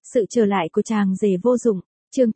Sự trở lại của chàng rể vô dụng, chương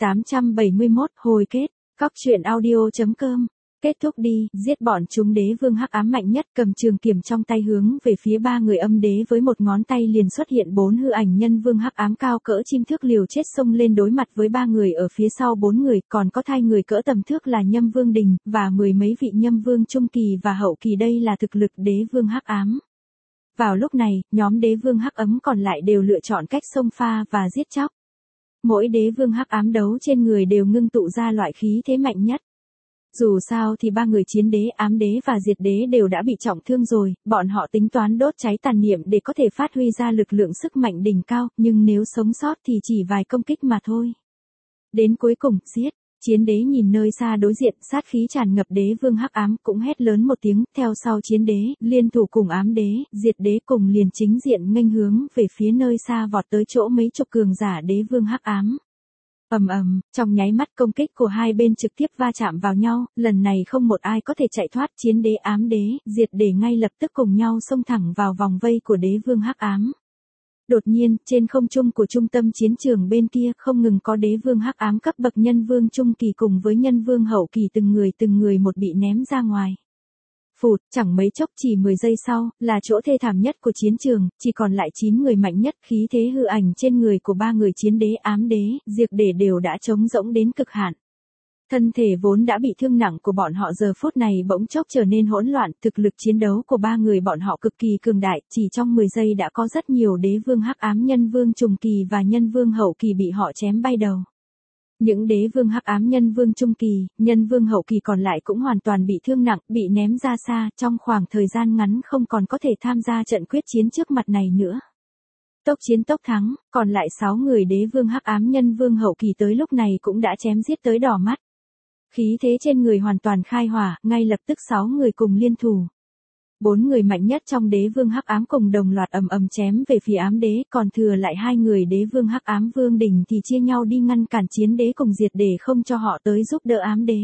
871, hồi kết, góc truyện audio.com. Kết thúc đi, giết bọn chúng. Đế vương hắc ám mạnh nhất cầm trường kiếm trong tay hướng về phía ba người âm đế, với một ngón tay liền xuất hiện 4 hư ảnh nhân vương hắc ám cao cỡ chim thước liều chết xông lên đối mặt với ba người ở phía sau 4 người, còn có thai người cỡ tầm thước là Nhâm Vương Đình, và 10 mấy vị Nhâm Vương trung kỳ và hậu kỳ. Đây là thực lực đế vương hắc ám. Vào lúc này, nhóm đế vương hắc ấm còn lại đều lựa chọn cách xông pha và giết chóc. Mỗi đế vương hắc ám đấu trên người đều ngưng tụ ra loại khí thế mạnh nhất. Dù sao thì ba người chiến đế, ám đế và diệt đế đều đã bị trọng thương rồi, bọn họ tính toán đốt cháy tàn niệm để có thể phát huy ra lực lượng sức mạnh đỉnh cao, nhưng nếu sống sót thì chỉ vài công kích mà thôi. Đến cuối cùng, giết. Chiến đế nhìn nơi xa đối diện, sát khí tràn ngập. Đế vương hắc ám cũng hét lớn một tiếng, theo sau chiến đế, liên thủ cùng ám đế, diệt đế cùng liền chính diện nghênh hướng về phía nơi xa vọt tới chỗ mấy chục cường giả đế vương hắc ám. Ầm ầm, trong nháy mắt công kích của hai bên trực tiếp va chạm vào nhau, lần này không một ai có thể chạy thoát. Chiến đế, ám đế, diệt đế ngay lập tức cùng nhau xông thẳng vào vòng vây của đế vương hắc ám. Đột nhiên, trên không trung của trung tâm chiến trường bên kia không ngừng có đế vương hắc ám cấp bậc nhân vương trung kỳ cùng với nhân vương hậu kỳ từng người một bị ném ra ngoài. Phụt, chẳng mấy chốc chỉ 10 giây sau, là chỗ thê thảm nhất của chiến trường, chỉ còn lại 9 người mạnh nhất. Khí thế hư ảnh trên người của ba người chiến đế, ám đế, diệt đế đều đã trống rỗng đến cực hạn. Thân thể vốn đã bị thương nặng của bọn họ giờ phút này bỗng chốc trở nên hỗn loạn. Thực lực chiến đấu của ba người bọn họ cực kỳ cường đại, chỉ trong 10 giây đã có rất nhiều đế vương hắc ám, nhân vương trùng kỳ và nhân vương hậu kỳ bị họ chém bay đầu. Những đế vương hắc ám, nhân vương trung kỳ, nhân vương hậu kỳ còn lại cũng hoàn toàn bị thương nặng, bị ném ra xa, trong khoảng thời gian ngắn không còn có thể tham gia trận quyết chiến trước mặt này nữa. Tốc chiến tốc thắng, còn lại 6 người đế vương hắc ám, nhân vương hậu kỳ tới lúc này cũng đã chém giết tới đỏ mắt. Khí thế trên người hoàn toàn khai hỏa, ngay lập tức 6 người cùng liên thủ. 4 người mạnh nhất trong đế vương hắc ám cùng đồng loạt ầm ầm chém về phía ám đế, còn thừa lại 2 người đế vương hắc ám vương đỉnh thì chia nhau đi ngăn cản chiến đế cùng diệt đế không cho họ tới giúp đỡ ám đế.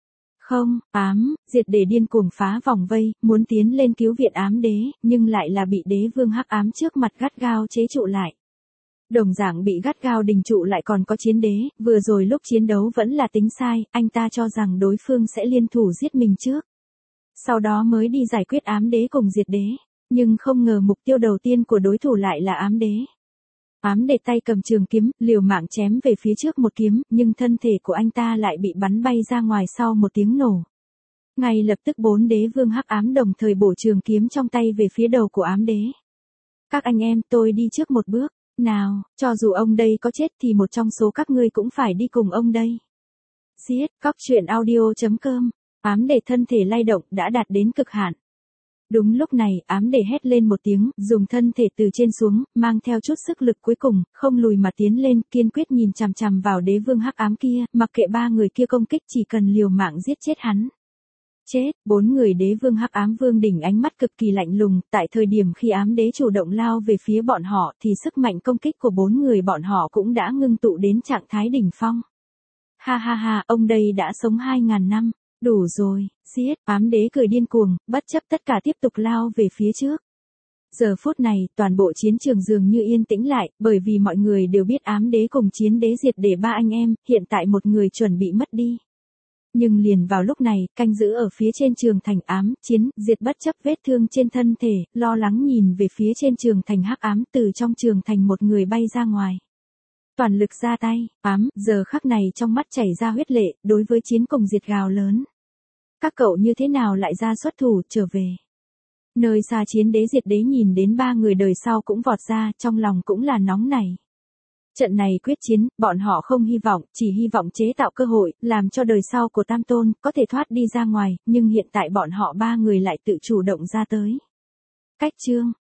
Không, diệt đế điên cuồng phá vòng vây, muốn tiến lên cứu viện ám đế, nhưng lại là bị đế vương hắc ám trước mặt gắt gao chế trụ lại. Đồng dạng bị gắt gao đình trụ lại còn có chiến đế, vừa rồi lúc chiến đấu vẫn là tính sai, anh ta cho rằng đối phương sẽ liên thủ giết mình trước. Sau đó mới đi giải quyết ám đế cùng diệt đế, nhưng không ngờ mục tiêu đầu tiên của đối thủ lại là ám đế. Ám đế tay cầm trường kiếm, liều mạng chém về phía trước một kiếm, nhưng thân thể của anh ta lại bị bắn bay ra ngoài sau một tiếng nổ. Ngay lập tức 4 đế vương hắc ám đồng thời bổ trường kiếm trong tay về phía đầu của ám đế. Các anh em, tôi đi trước một bước. Nào, cho dù ông đây có chết thì một trong số các ngươi cũng phải đi cùng ông đây. Giết, góc truyện audio.com. Ám đế thân thể lay động đã đạt đến cực hạn. Đúng lúc này, ám đế hét lên một tiếng, dùng thân thể từ trên xuống, mang theo chút sức lực cuối cùng, không lùi mà tiến lên, kiên quyết nhìn chằm chằm vào đế vương hắc ám kia, mặc kệ ba người kia công kích, chỉ cần liều mạng giết chết hắn. Chết, 4 người đế vương hắc ám vương đỉnh ánh mắt cực kỳ lạnh lùng, tại thời điểm khi ám đế chủ động lao về phía bọn họ thì sức mạnh công kích của 4 người bọn họ cũng đã ngưng tụ đến trạng thái đỉnh phong. Ha ha ha, ông đây đã sống 2.000 năm, đủ rồi, giết, ám đế cười điên cuồng, bất chấp tất cả tiếp tục lao về phía trước. Giờ phút này, toàn bộ chiến trường dường như yên tĩnh lại, bởi vì mọi người đều biết ám đế cùng chiến đế diệt đế ba anh em, hiện tại một người chuẩn bị mất đi. Nhưng liền vào lúc này, canh giữ ở phía trên trường thành ám, chiến, diệt bất chấp vết thương trên thân thể, lo lắng nhìn về phía trên trường thành hắc ám, từ trong trường thành một người bay ra ngoài. Toàn lực ra tay, ám, giờ khắc này trong mắt chảy ra huyết lệ, đối với chiến cùng diệt gào lớn. Các cậu như thế nào lại ra xuất thủ, trở về. Nơi xa chiến đế diệt đế nhìn đến ba người đời sau cũng vọt ra, trong lòng cũng là nóng nảy. Trận này quyết chiến, bọn họ không hy vọng, chỉ hy vọng chế tạo cơ hội, làm cho đời sau của Tam Tôn, có thể thoát đi ra ngoài, nhưng hiện tại bọn họ ba người lại tự chủ động ra tới. Cách chương,